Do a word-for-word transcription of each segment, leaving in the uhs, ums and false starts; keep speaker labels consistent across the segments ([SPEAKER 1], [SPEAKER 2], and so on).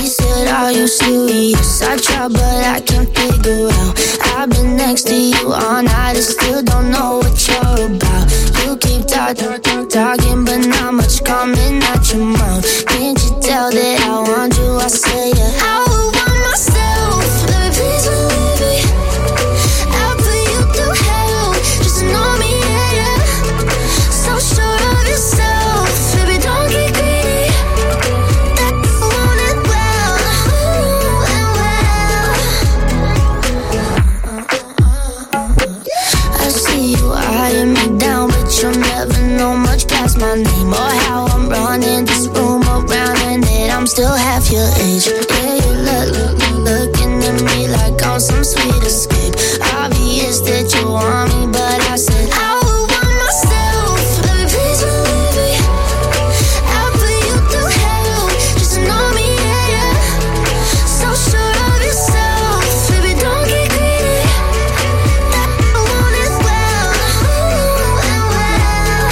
[SPEAKER 1] said, are you serious? I try, but I can't figure out. I've been next to you all night and still don't know what you're about. You keep talking, talking, but not much coming out your mouth. Can't you tell that I want you? I say, yeah, I would want myself. Let me please believe me. I'll put you through hell just to know me, yeah, yeah. So sure of yourself, baby, don't get greedy. That I want it well, ooh, and well. I see you eyeing me down, but you'll never know much past my name or how I'm running this room around and that I'm still half your age. Yeah, you look, look, looking at me like I'm some sweet escape. Obvious that you want me, but I said I would want myself. Let me please believe me. I'll put you through hell just to know me, yeah, yeah. So sure of yourself, baby, don't get greedy. That I want it well, ooh, and well.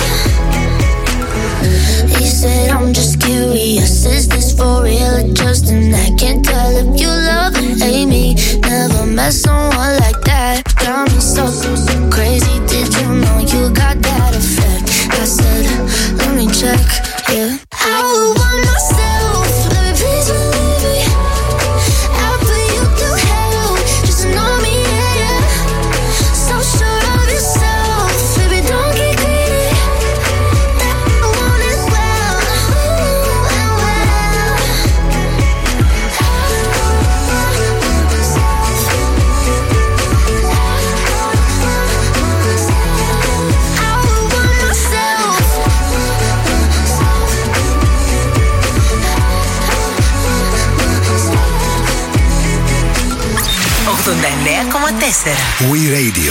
[SPEAKER 1] He said, I'm just curious, is this for real or just an act? Can't tell if you love or hate me. Never met someone like that. Got me so, so, so crazy. Did you know you got that effect? I said, let me check, yeah. I would want myself. Let me please believe me. I'll put you through hell just to know me, yeah, yeah. So sure of yourself, baby, don't get greedy. That I want it well, ooh, and well. I would want myself.
[SPEAKER 2] ογδόντα εννέα κόμμα τέσσερα
[SPEAKER 3] We Radio.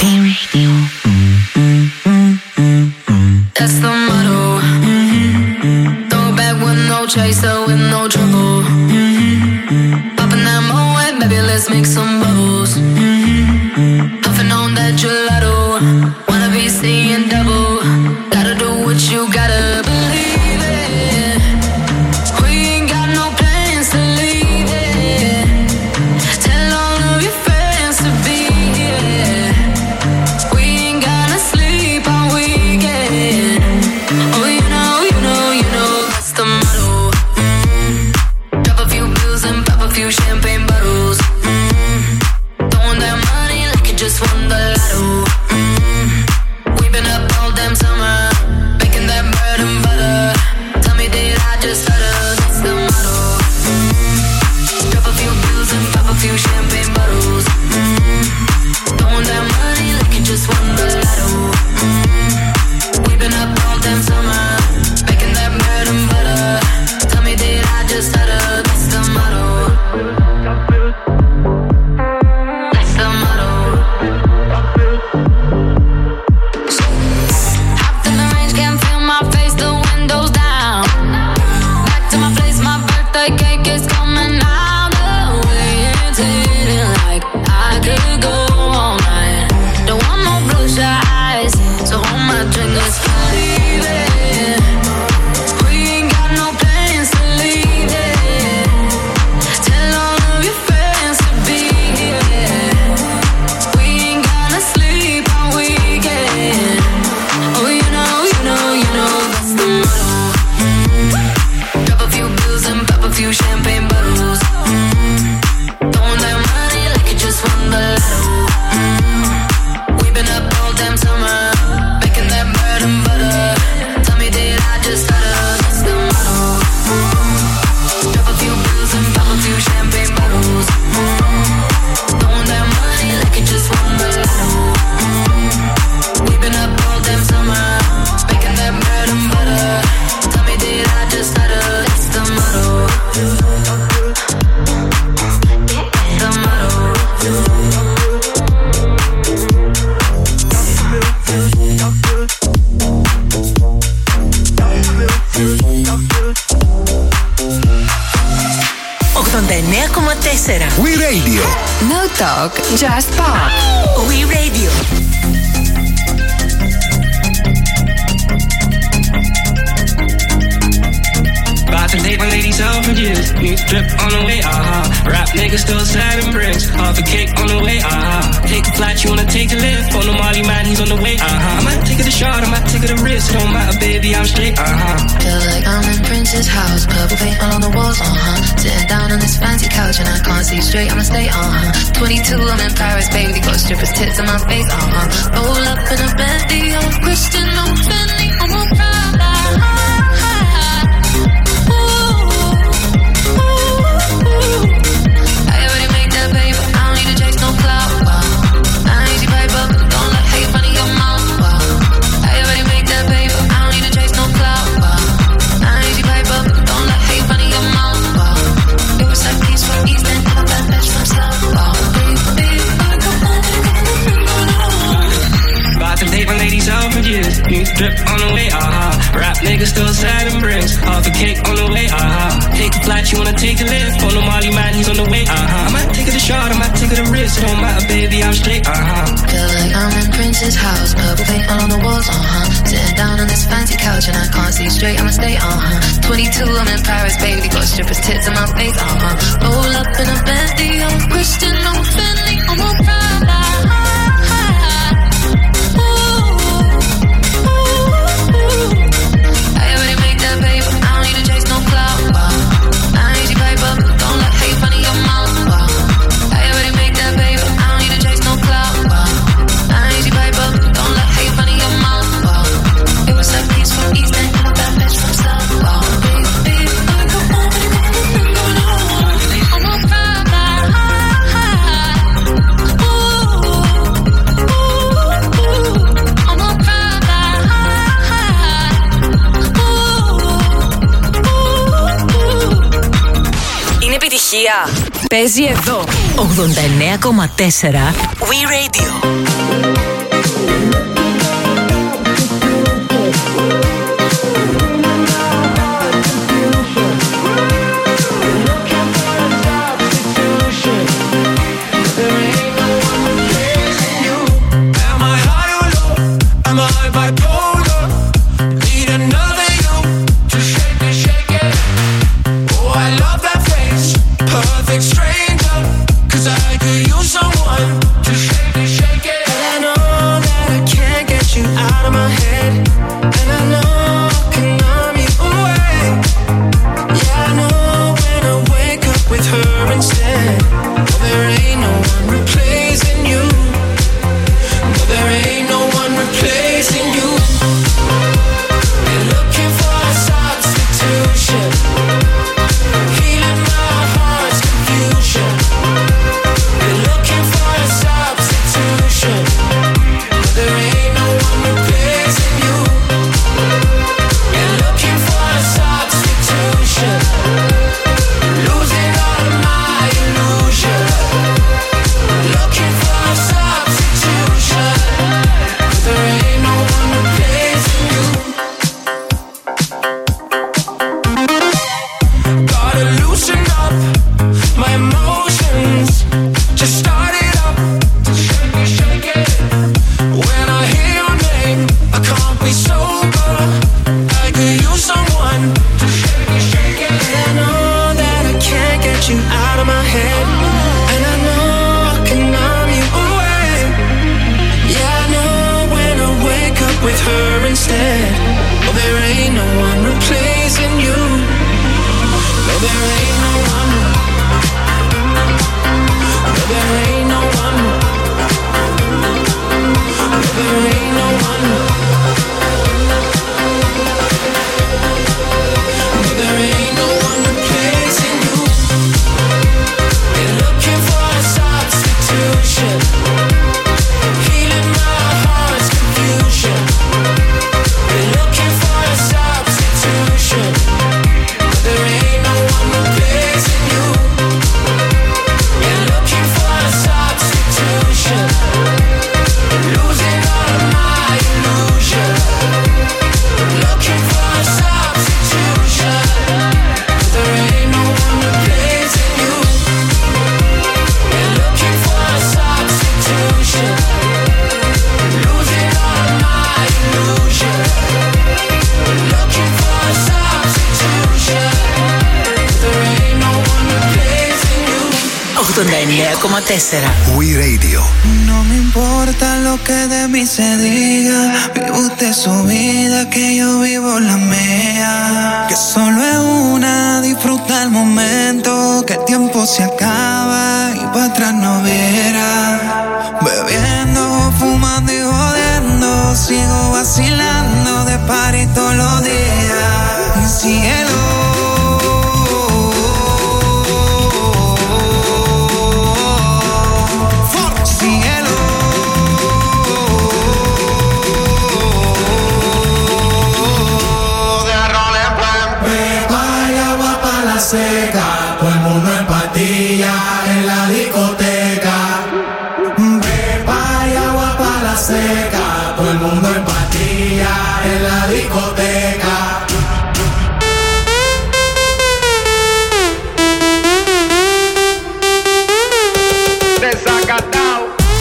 [SPEAKER 4] That's the motto. Throw it back with no chaser, with no trouble. Popping that Moet, baby, let's make some bubbles. Puffing on that gelato, wanna be seeing double. Gotta do what you gotta believe it. We ain't got no plans to leave it. Tell all of your friends to be here. We ain't gonna sleep all weekend. Oh, you know, you know, you know that's the motto. Mm. Drop a few bills and pop a few champagne bottles. Mm. Throwing that money like you just won the lotto. Mm. We've been up all damn summer, making that bread and butter. Tell me, did I just stutter? That's the motto. Mm. Drop a few bills and pop a few champagne bottles. Mm. Throwing that money like you just won the lotto. Mm. We've been up all damn summer, making that bread and butter. Tell me, did I just stutter? That's the motto. That's the motto. Hopped in the range, can't feel my face, the windows down. Back to my place, my birthday cake is coming out. The way it's hitting like I could go all night. Don't want no bloodshot eyes, so hold my drink, let's leave it. We ain't got no plans to leave it. Tell all of your friends to be here. We ain't gonna sleep all weekend. Oh, you know, you know, you know that's the motto. Mm. Drop a few bills and pop a few champagne bottles. Mm. Throwing that money like you just won the lotto. Mm. We've been up all damn summer, making that bread and butter. Tell me, did I just stutter? That's the motto. Mm. Drop a few bills and pop a few champagne bottles. Mm. Throwing that money like you just won the lotto. Mm. We've been up all damn summer, making that bread and butter. Tell me, did I just stutter? That's the motto. That's the motto.
[SPEAKER 2] ογδόντα εννέα κόμμα τέσσερα
[SPEAKER 3] We Radio.
[SPEAKER 5] No talk, just pop.
[SPEAKER 2] We Radio.
[SPEAKER 3] About to date my lady Selfridges. New drip on the way, uh-huh. Rap nigga still sliding bricks. Half a cake on the way, uh-huh. Take a flight, you wanna take a lift. On the Molly man, he's on the way, uh-huh. I might take it a shot, I might take it a risk. It don't matter, baby, I'm straight, uh-huh.
[SPEAKER 4] Feel like I'm in Prince's house. Purple paint all on the walls, uh-huh. Sitting down on this fancy couch and I can't see straight, I'ma stay, uh-huh. twenty-two, I'm in Paris, baby. Got strippers' tits in my face, uh-huh. Roll up in a Bentley, I'm Christian, I'm Fendi, I'm a Prada.
[SPEAKER 3] New drip on the way, uh-huh. Rap nigga still sliding bricks. Half a cake on the way, uh-huh. Take a flight, you wanna take a lift. On the Molly man, he's on the way, uh-huh. I might take it a shot, I might take it a risk. It don't matter, baby, I'm straight, uh-huh.
[SPEAKER 4] Feel like I'm in Prince's house. Purple paint all on the walls, uh-huh. Sitting down on this fancy couch and I can't see straight, I'ma stay, uh-huh. twenty-two, I'm in Paris, baby. Got strippers' tits in my face, uh-huh. Roll up in a Bentley, I'm Christian, I'm Fendi, I'm a Prada.
[SPEAKER 5] Παίζει εδώ
[SPEAKER 2] ογδόντα εννέα κόμμα τέσσερα We Radio.
[SPEAKER 6] Stranger, 'cause I could use someone to shake it, shake it. And I know
[SPEAKER 2] ογδόντα εννέα κόμμα τέσσερα.
[SPEAKER 6] We Radio.
[SPEAKER 7] No me importa lo que de mí se diga. Vive usted su vida, que yo vivo la mía. Que solo es una, disfruta el momento. Que el tiempo se acaba y para atrás no viera. Bebiendo, fumando y jodiendo. Sigo vacilando de party todos los días. Y cielo.
[SPEAKER 8] Seca, todo el mundo en patilla en la discoteca. Pepa y agua para la seca, todo el mundo en patilla en la discoteca. Desacatao.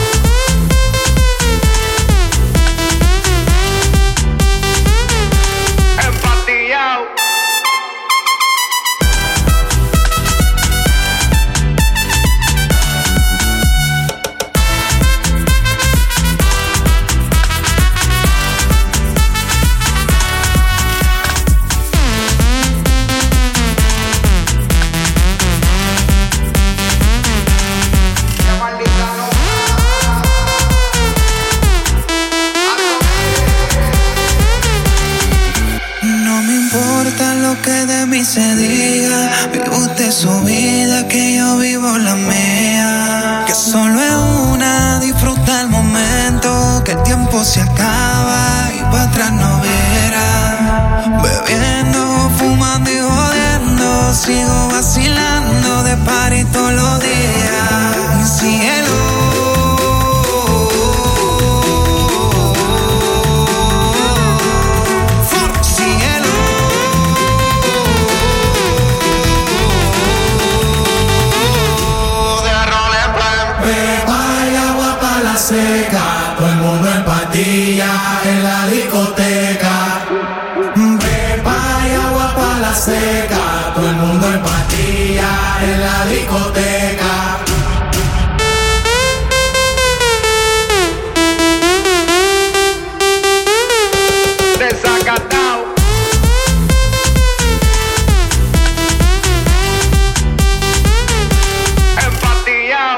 [SPEAKER 8] Empatillao.
[SPEAKER 7] Se diga, vive usted su vida, que yo vivo la mía. Que solo es una, disfruta el momento. Que el tiempo se acaba y para atrás no verá. Bebiendo, fumando y jodiendo. Sigo vacilando de party todos los días. Mi cielo.
[SPEAKER 8] Seca, todo el mundo en patilla en la discoteca. Pepa y agua para la seca, todo el mundo en patilla en la discoteca. Desacatao. Empatillao.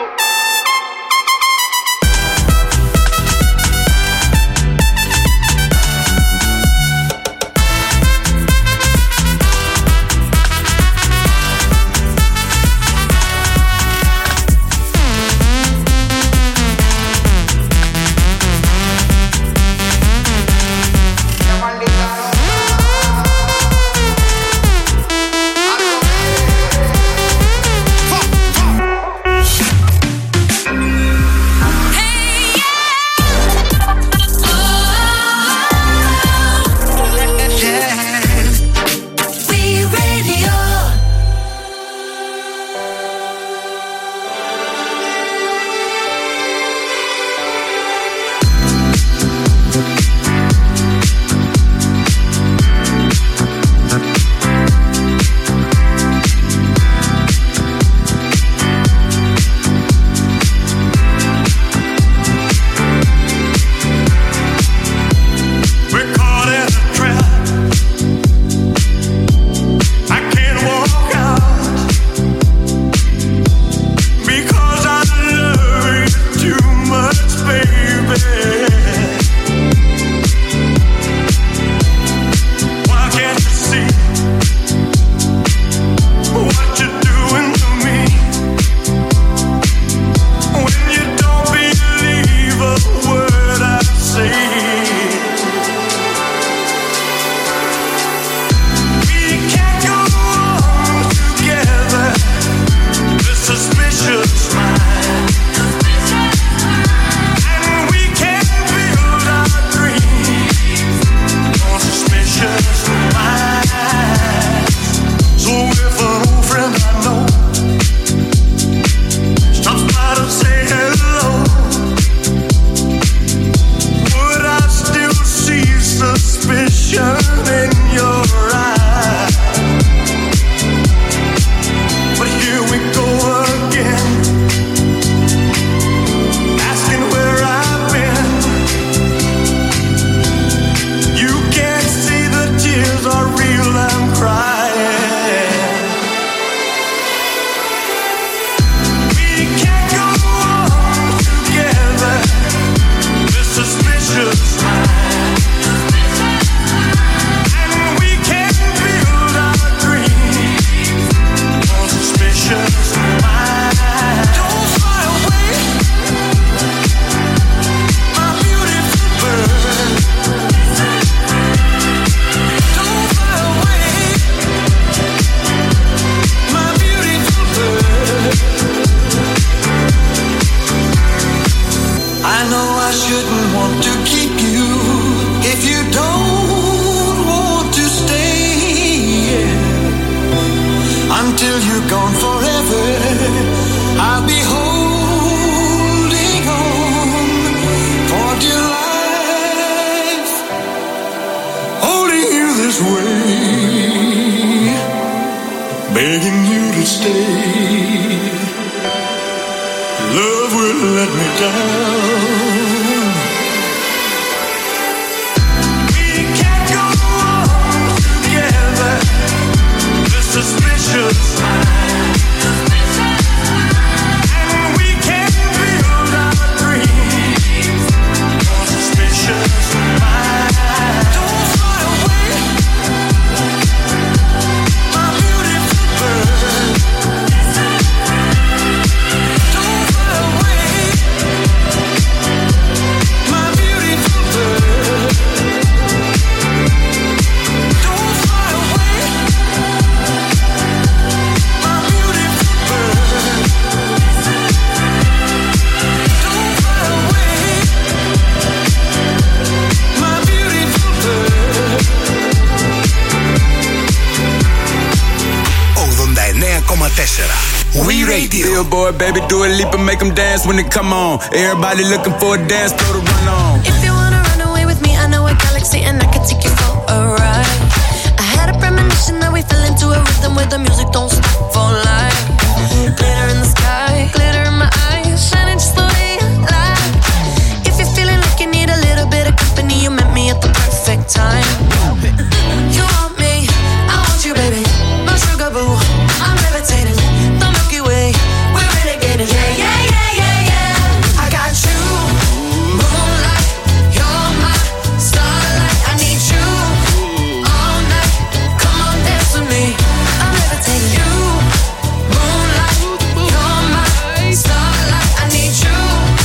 [SPEAKER 8] love will let me down. We can't go on together. The suspicious mind, and we can't build our dreams. No suspicious mind. Don't fly away, my beautiful bird. Don't fly away, my beautiful bird. Don't fly away, my beautiful bird. Don't fly away, my beautiful bird.
[SPEAKER 6] ογδόντα εννέα κόμμα τέσσερα We Radio.
[SPEAKER 9] Billboard, baby, do a leap and make them dance when they come on. Everybody looking for a dance, throw the run on.
[SPEAKER 1] If you wanna run away with me, I know a galaxy and I can take you for a ride. I had a premonition that we fell into a rhythm where the music don't stop for life. Glitter in the sky, glitter in my eyes, shining just the way I like. If you're feeling like you need a little bit of company, you met me at the perfect time. You want me, I want you, baby. My sugar boo, I'm levitating. The Milky Way, we're renegading. Yeah, yeah, yeah, yeah, yeah. I got you, moonlight. You're my starlight. I need you all night. Come on, dance with me. I'm levitating. You, moonlight. You're my starlight. I need you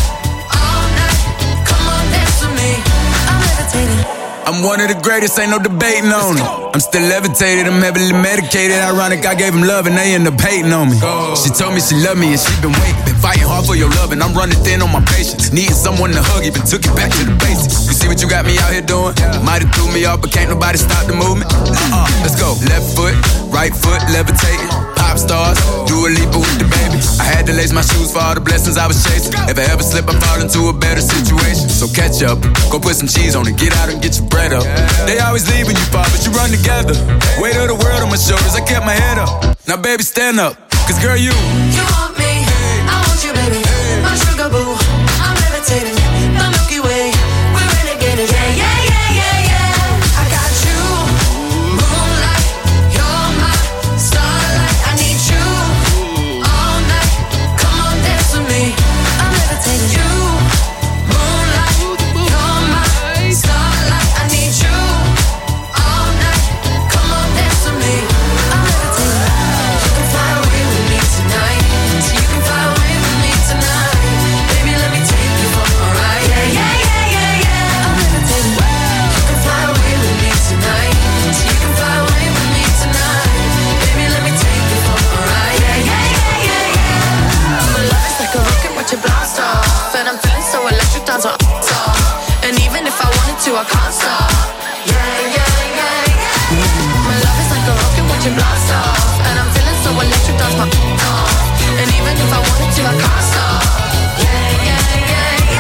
[SPEAKER 1] all night. Come on, dance with me. I'm levitating.
[SPEAKER 9] I'm one of the greatest, ain't no debating on it. I'm still levitated, I'm heavily medicated. Ironic, I gave them love and they end up hating on me. She told me she loved me and she been waiting. Been fighting hard for your love and I'm running thin on my patience. Needing someone to hug, even took it back to the basics. You see what you got me out here doing? Might have threw me off, but can't nobody stop the movement. Uh-uh, let's go. Left foot, right foot, levitating. Pop stars, do a leap with the baby. I had to lace my shoes for all the blessings I was chasing. If I ever slip, I fall into a better situation. So catch up, go put some cheese on it, get out and get your bread up. They always leaving you far, but you run together. Weight of the world on my shoulders, I kept my head up. Now baby, stand up, cause girl, you
[SPEAKER 1] You want me, I want you, baby. My sugar boo, I'm levitating. The Milky Way, we're renegading. Yeah, yeah, yeah, yeah, yeah. I got you, moonlight. You're my starlight. I need you all night. Come on, dance with me. I'm levitating. You, moonlight. You're my starlight. I need you all night. Come on, dance with me. I'm levitating. You can fly away with me tonight. You can fly away with me tonight. Baby, let me take you for a ride. Yeah, yeah, yeah, yeah, yeah. I'm levitating. You can fly away with me tonight. You can fly away with me tonight. Baby, let me take you for a ride. Yeah, yeah, yeah, yeah, yeah. My love is like a rocket, watch it blast off. And I'm feeling so electric, dance on top. And even if I wanted to, I can't stop. Yeah, yeah, yeah, yeah. My love is like a rocket, watch it blast off. And I'm feeling so electric, dance my off. And even if I wanted to, I can't stop. Yeah, yeah, yeah,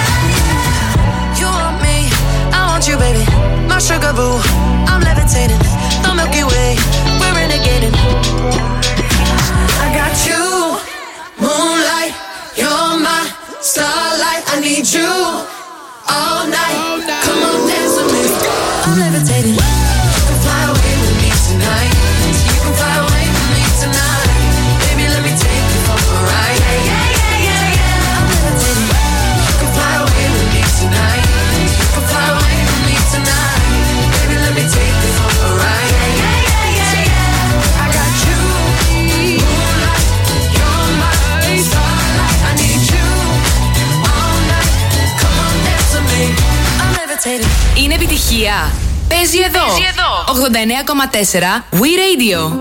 [SPEAKER 1] yeah. You want me, I want you, baby. My sugar boo, I'm levitating. The Milky Way, we're renegading. I got you, moonlight. You're my starlight. I need you all night. Come on, dance with me. I'm levitating. You can fly away with me tonight. You can fly away with me tonight. Baby, let me take you for a ride. Yeah, yeah, yeah, yeah, yeah. I'm levitating. You can fly away with me tonight. You can fly away with me tonight. Baby, let me take you for a ride. Yeah, yeah, yeah, yeah, yeah. I got you, moonlight. You're my starlight. I need you all night. Come on, dance with me. I'm levitating.
[SPEAKER 5] Είναι επιτυχία. Παίζει εδώ. Παίζει εδώ. ογδόντα εννέα κόμμα τέσσερα We Radio.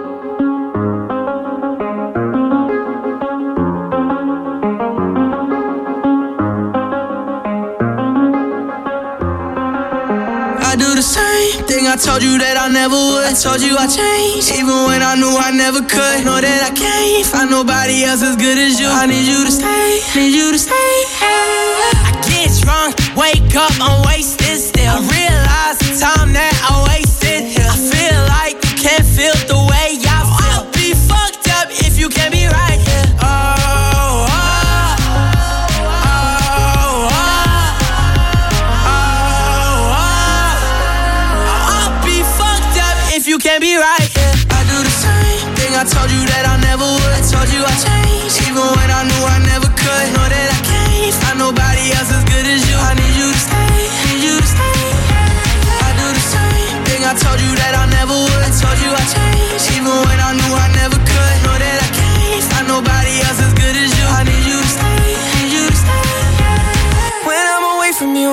[SPEAKER 10] I do the same thing I told you that I never would. I told you I changed, even when I knew I never could. Know that I can't find nobody else as good as you. I need you to stay, need you to stay. I get drunk, wake up, I'm wasted still. I realize the time that I wasted here. I feel like you can't feel the way I feel. I'll be fucked up if you can't be right here. Oh, oh.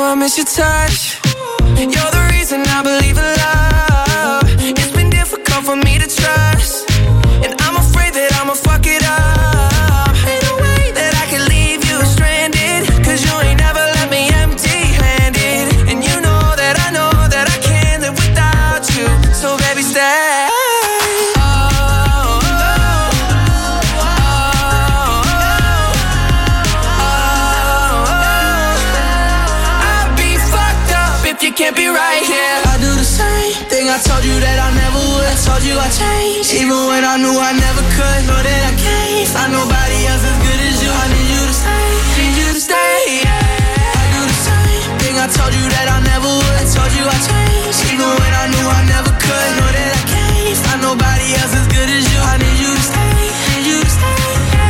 [SPEAKER 10] I miss your touch. You're the reason I believe in love. It's been difficult for me to trust, and I'm afraid that I'ma fuck it up. Ain't no way that I can leave you stranded, cause you ain't never left me empty-handed. And you know that I know that I can't live without you. So baby, stay.
[SPEAKER 3] Can't be right here.
[SPEAKER 10] I do the same thing I told you that I never would. I told you I changed, even when I knew I never could. Know that I can't find nobody else as good as you. I need you to stay, need you to stay. Yeah. I do the same thing I told you that I never would. I told you I changed, even when I knew I never could. Know that I can't find nobody else as good as you. I need you to stay, need you to stay.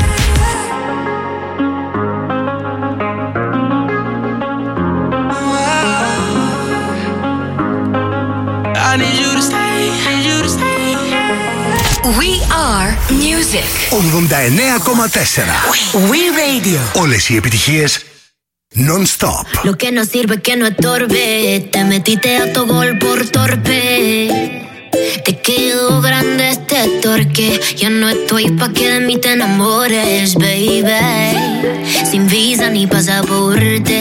[SPEAKER 10] I need you to stay, need you to stay.
[SPEAKER 5] We are music.
[SPEAKER 6] ογδόντα εννέα κόμμα τέσσερα
[SPEAKER 2] We Radio.
[SPEAKER 6] Όλες οι επιτυχίες non-stop.
[SPEAKER 1] Lo que no sirve que no estorbe. Te metiste a tu gol por torpe. Te quedó grande este torque. Ya no estoy pa' que de mí te enamores, baby. Sin visa ni pasaporte.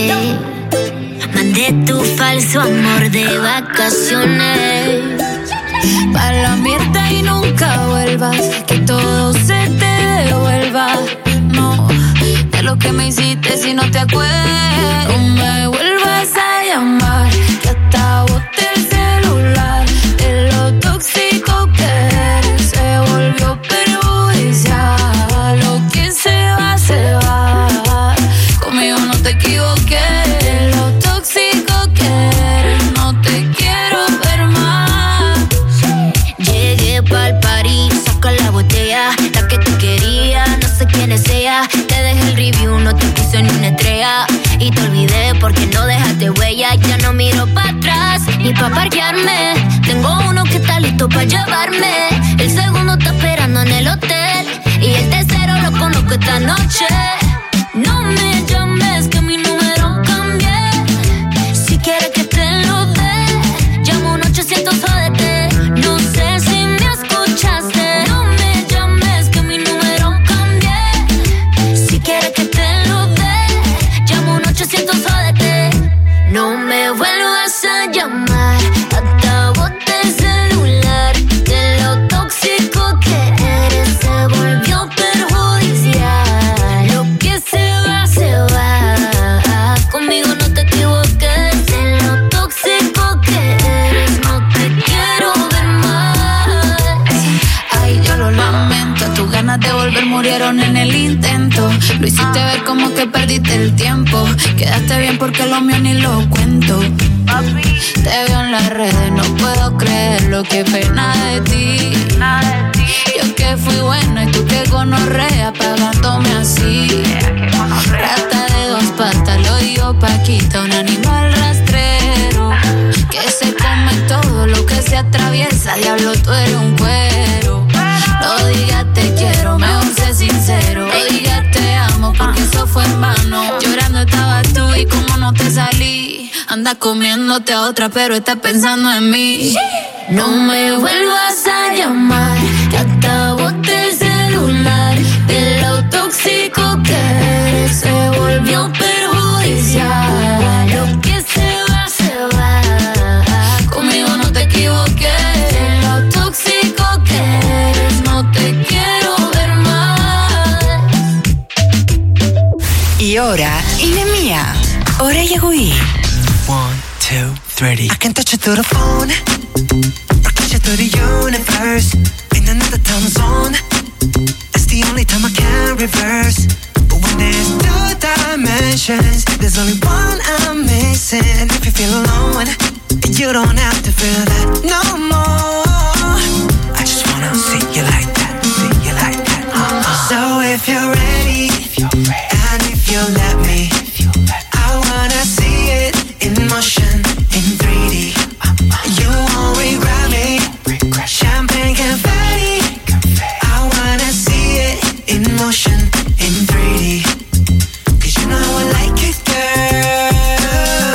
[SPEAKER 1] Mandé tu falso amor de vacaciones
[SPEAKER 4] pa' la mierda y nunca vuelvas, que todo se te devuelva. No, de lo que me hiciste si no te acuerdas. No me vuelvas a llamar, que hasta boté el celular. De lo tóxico que eres se volvió perjudicial. Lo que se va, se va. Conmigo no te equivoqué.
[SPEAKER 1] La que te quería, no sé quién sea. Te dejé el review, no te puse ni una estrella. Y te olvidé porque no dejaste huella. Ya no miro para atrás, ni pa' parquearme. Tengo uno que está listo pa' llevarme. El segundo está esperando en el hotel. Y el tercero lo conozco esta noche. No me llames que mi número cambié. Si quieres que te lo dé, llamo un ochocientos O D T. No sé si me escuchaste. No me vuelvas a llamar, hasta boté el celular. De lo tóxico que eres se volvió perjudicial. Lo que se va, se va. Conmigo no te equivoques. De lo tóxico que eres no te quiero ver más.
[SPEAKER 4] Ay, yo lo lamento, tus ganas de volver murieron en el intento. Lo hiciste ver como que perdiste el tiempo. Quedaste bien porque lo mío ni lo cuento. Te veo en las redes, no puedo creerlo, qué pena de ti. Yo que fui buena y tú que gonorrea pagándome así. Rata de dos patas, lo digo Paquita, un animal rastrero que se come todo lo que se atraviesa. Diablo, tú eres un cuero. No digas te quiero, mejor sé sincero. No digas te amo porque eso fue en vano. Llorando estabas tú y como no te salí. Anda comiéndote a otra pero estás pensando en mí.
[SPEAKER 1] No me vuelvas a llamar, que hasta boté el celular. De lo tóxico que eres se volvió perjudicial. Lo que se va, se va.
[SPEAKER 4] Conmigo no te equivoqué.
[SPEAKER 1] De lo tóxico que eres no te quiero ver más.
[SPEAKER 2] Η ώρα είναι μία. Ώρα για γουί.
[SPEAKER 10] One, two, three. I can touch you through the phone, or catch you through the universe. In another time zone, that's the only time I can reverse. But when there's two dimensions, there's only one I'm missing. And if you feel alone, you don't have to feel that no more. I just wanna see you like that, see you like that. Uh-uh. So if you're ready, if you're ready, and if you let me, if you let me, I wanna see it in motion, in three D. You won't regret me. Champagne confetti. I wanna see it in motion, in three D. Cause you know I like it, girl.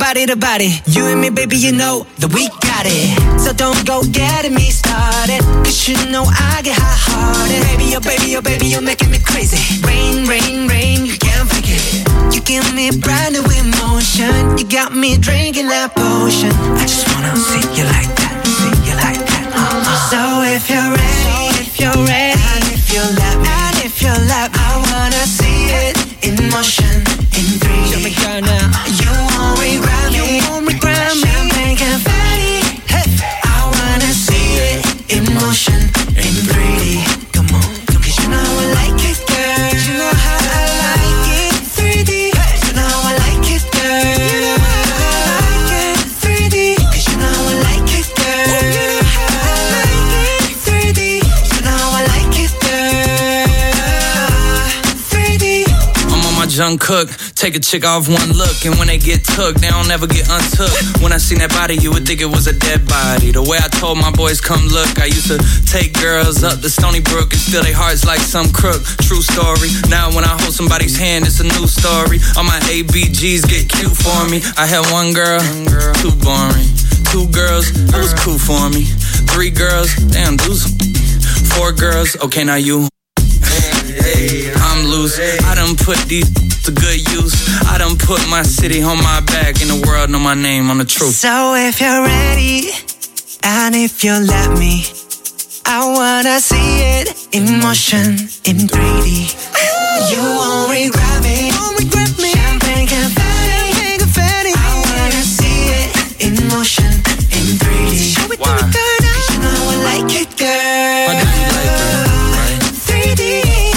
[SPEAKER 11] body to body. You and me, baby, you know that we got it. So don't go getting me started, cause you know I get hot-hearted. Baby, oh baby, oh baby, you're making me crazy. Rain, rain, rain, you can't fake it. You give me brand new emotion. You got me drinking that potion. I just wanna see you like that, see you like that. Uh-uh. So if you're ready, if you're ready, and if you let me, and if you let me, I wanna see it in motion, in three D. Show me girl now. You won't regret me, you won't regret me. Champagne confetti, hey. I wanna see it in motion, in three D. Come on, cause you know I like it, girl. You know how I like it, three D. You know I like it, girl. You know how I like it, three D. Cause you know I like it, girl. You know how I like it, three D. You know I like it, girl. three D.
[SPEAKER 10] I'm on my junk cook. Take a chick off one look, and when they get took, they don't ever get untook. When I seen that body, you would think it was a dead body. The way I told my boys, come look, I used to take girls up the Stony Brook and steal their hearts like some crook. True story. Now when I hold somebody's hand, it's a new story. All my A B Gs get cute for me. I had one girl, too boring. Two girls, that was cool for me. Three girls, damn, dudes. Four girls, okay, now you. I'm loose. I done put these to good use. I done put my city on my back, and the world know my name on the truth.
[SPEAKER 11] So if you're ready, and if you let me, I wanna see it in motion, in three D. You won't regret me, won't regret me. Champagne confetti, confetti. I wanna see it in motion, in three D. Show it to me, girl. Cause you know I like it, girl.
[SPEAKER 10] Why do you like it?
[SPEAKER 11] three D.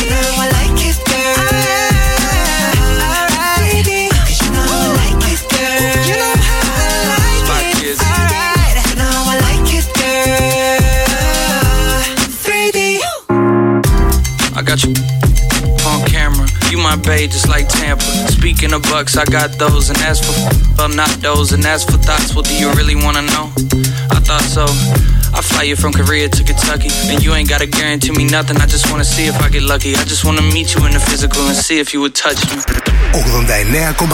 [SPEAKER 10] I got you on camera. You my babe, just like Tampa. Speaking of bucks, I got those, and as for well, not those, and as for thoughts, well, do you really wanna know? I thought so. I fly you from Korea to Kentucky, and you ain't gotta guarantee me nothing. I just wanna see if I get lucky. I just wanna meet you in the physical and see if you would touch me.
[SPEAKER 6] ογδόντα εννέα